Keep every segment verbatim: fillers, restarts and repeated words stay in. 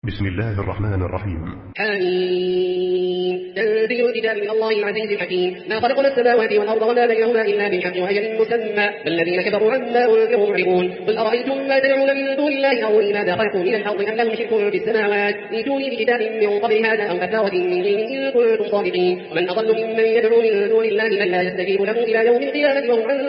بسم الله الرحمن الرحيم. حميم. تنزيل الكتاب من الله العزيز الحكيم. ما خلقنا السماوات والأرض وما بينهما إلا بالحق وأجل مسمى والذين كفروا عما أنذروا معرضون. قل أرأيتم ما تدعون من دون الله أروني ماذا خلقوا من الأرض أم لهم شرك في السماوات ائتوني بكتاب من قبل هذا أو أثارة من علم إن كنتم صادقين. ومن أضل ممن يدعو من دون الله من لا يستجيب له إلى يوم القيامة وهم عن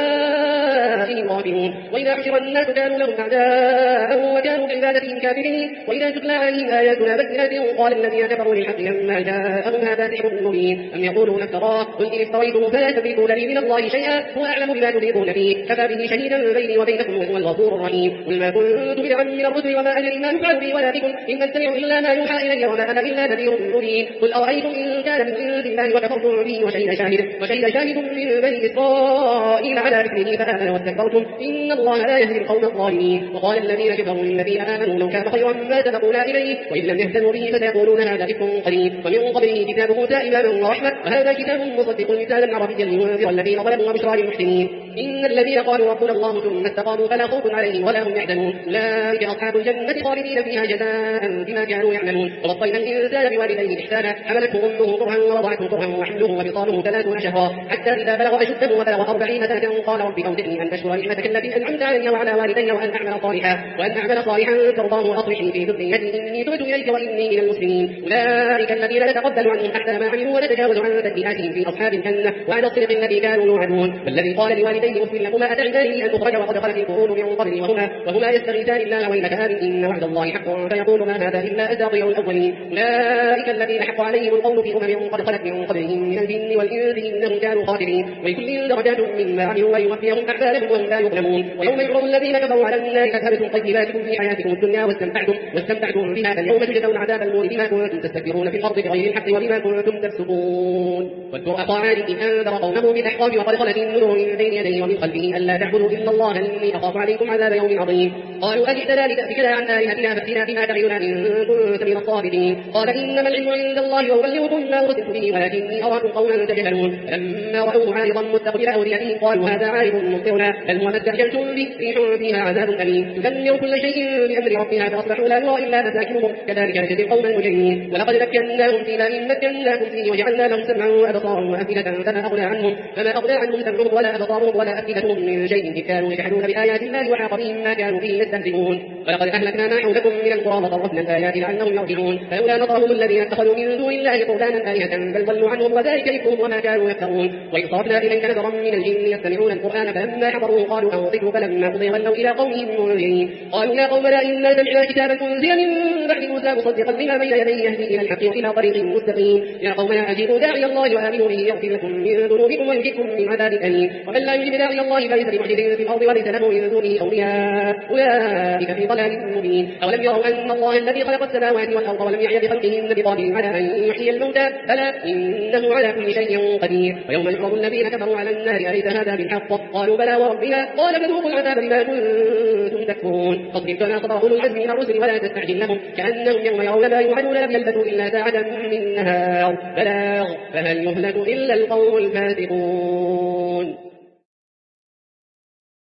دعائهم غافلون. وإذا حشر الناس كانوا لهم أعداء وكانوا بعبادتهم كافرين. وإذا تتلى عليهم آياتنا بينات قال الذين كفروا للحق لما جاءهم هذا سحر مبين أم يقولون افتراه قل إن افتريته فلا تملكون لي من الله شيئا هو أعلم بما تفيضون فيه كفى به شهيدا بيني وبينكم وهو الغفور الرحيم. قل ما كنت بدعا من الرسل وما أدري ما يفعل بي ولا بكم إن أتبع إلا ما يوحى إلي وما أنا إلا نذير مبين. قل أرأيتم إن كان من عند الله وكفرتم به وشهد شاهد وشهد شاهد من بني إسرائيل على مثله فآمن واستكبرتم إن الله لا يهدي القوم الظالمين. وقال الذين كفروا للذين آمنوا لو كان خيرا ما سبقونا إليه وإن لم يهتدوا به فسيقولون هذا إفك قديم. ومن قبله كتاب موسى إماما ورحمة وهذا كتاب مصدق لسانا عربيا لينذر الذين ظلموا وبشرى للمحسنين. إن الذين قالوا ربنا الله ثم استقاموا فلا خوف عليهم ولا هم يحزنون أولئك أصحاب الجنة خالدين فيها جزاء بما كانوا يعملون. ووصينا الإنسان بوالديه إحسانا حملته أمه كرها ووضعته كرها وحمله وفصاله ثلاثون شهرا حتى إذا بلغ أشده وبلغ أربعين سنة قال رب أوزعني أن أشكر نعمتك التي أنعمت علي وعلى والدي وأن أعمل صالحا وأن أعمل صالحا ترضاه وأصلح في ذريتي إني تبت إليك وإني من المسلمين. أولئك الذين نتقبل عنهم أحسن ما عملوا ونتجاوز عن سيئاتهم في أصحاب الجنة وعلى الصدق الذي كانوا يوعدون. والذي قال لوالديه أف لكما أتعدانني أن أخرج وقد خلت القرون من قبلي وهما وهما يستغيثان الله ويلك آمن إن وعد الله حق فيقول ما هذا إلا أساطير الأولين. أولئك الذين حق عليهم القول في أمم قد خلت من قبلهم من الجن والإنس إنهم كانوا خاسرين. ولكل درجات مما عملوا ويوفيهم أعمالهم وهم لا يظلمون. ويوم يعرض الذين كفروا على النار أذهبتم طيباتكم في حياتكم الدنيا واستمتعتم واستمتعتم بها فاليوم تجزون عذاب الهون بما كنتم تستكبرون في الأرض بغير الحق وبما كنتم تفسقون. واذكر أخا عاد إذ أنذر قومه بالأحقاف وقد خلت النذر من بين يديه ومن خلفه ألا تعبدوا إلا الله إني أخاف عليكم عذاب يوم عظيم. قالوا أجئتنا لتأفكنا عن آلهتنا فأتنا بما تعدنا إن كنت من الصادقين. قال إنما العلم عند الله وأبلغكم ما أرسلت به ولكني أراكم قوما تجهلون. فلما رأوه عارضا مستقبل أوديتهم قالوا هذا عارض ممطرنا بل هو ما استعجلتم به ريح فيها عذاب أليم تدمر كل شيء بأمر ربها فأصبحوا لا يرى إلا مساكنهم كذلك نجزي القوم المجرمين. ولقد مكناهم في ماء مكناكم فيه وجعلنا لهم سمعا وأبصارا وأفئدة فما أغنى عنهم فما أغنى عنهم سمعهم ولا أبصارهم ولا أفئدتهم من شيء إذ كانوا يجحدون بآيات الله وحاق بهم ما كانوا به يستهزئون. ولقد أهلكنا ما حولكم من القرى وصرفنا الآيات لعلهم يرجعون. فلولا نصرهم الذين اتخذوا من دون الله قربانا آلهة بل ضلوا عنهم وذلك إفكهم وما كانوا يفترون. وإذ صرفنا إليك نفرا من الجن يستمعون القرآن فلما حضروه قالوا أنصتوا فلما قضي ولوا إلى قومهم منذرين. قالوا يا قومنا إنا سمعنا كتابا أنزل من بعد موسى مصدقا لما بين يديه يهدي إلى الحق وإلى طريق مستقيم. يا قومنا أجيبوا داعي الله وآمنوا به يغفر لكم من ذنوبكم ويجركم من عذاب أليم. ومن لا يجب داعي الله فليس بمعجز في الأرض وليس له من دونه أولياء أولئك في ضلال مبين. أولم يروا أن الله الذي خلق السماوات والأرض ولم يعي بخلقهن بقادر على أن يحيي الموتى بلى إنه على كل شيء قدير. ويوم يعرض الذين كفروا على النار أليس هذا بالحق قالوا بلى وربنا قال فذوقوا العذاب بما كنتم تكفرون. فاصبر كما صبر أولو العزم من الرسل ولا تستعجل لهم كأنهم يوم يرون ما يوعدون لم يلبثوا إلا ساعة من نهار بلاغ فهل يهلك إلا القوم الفاسقون.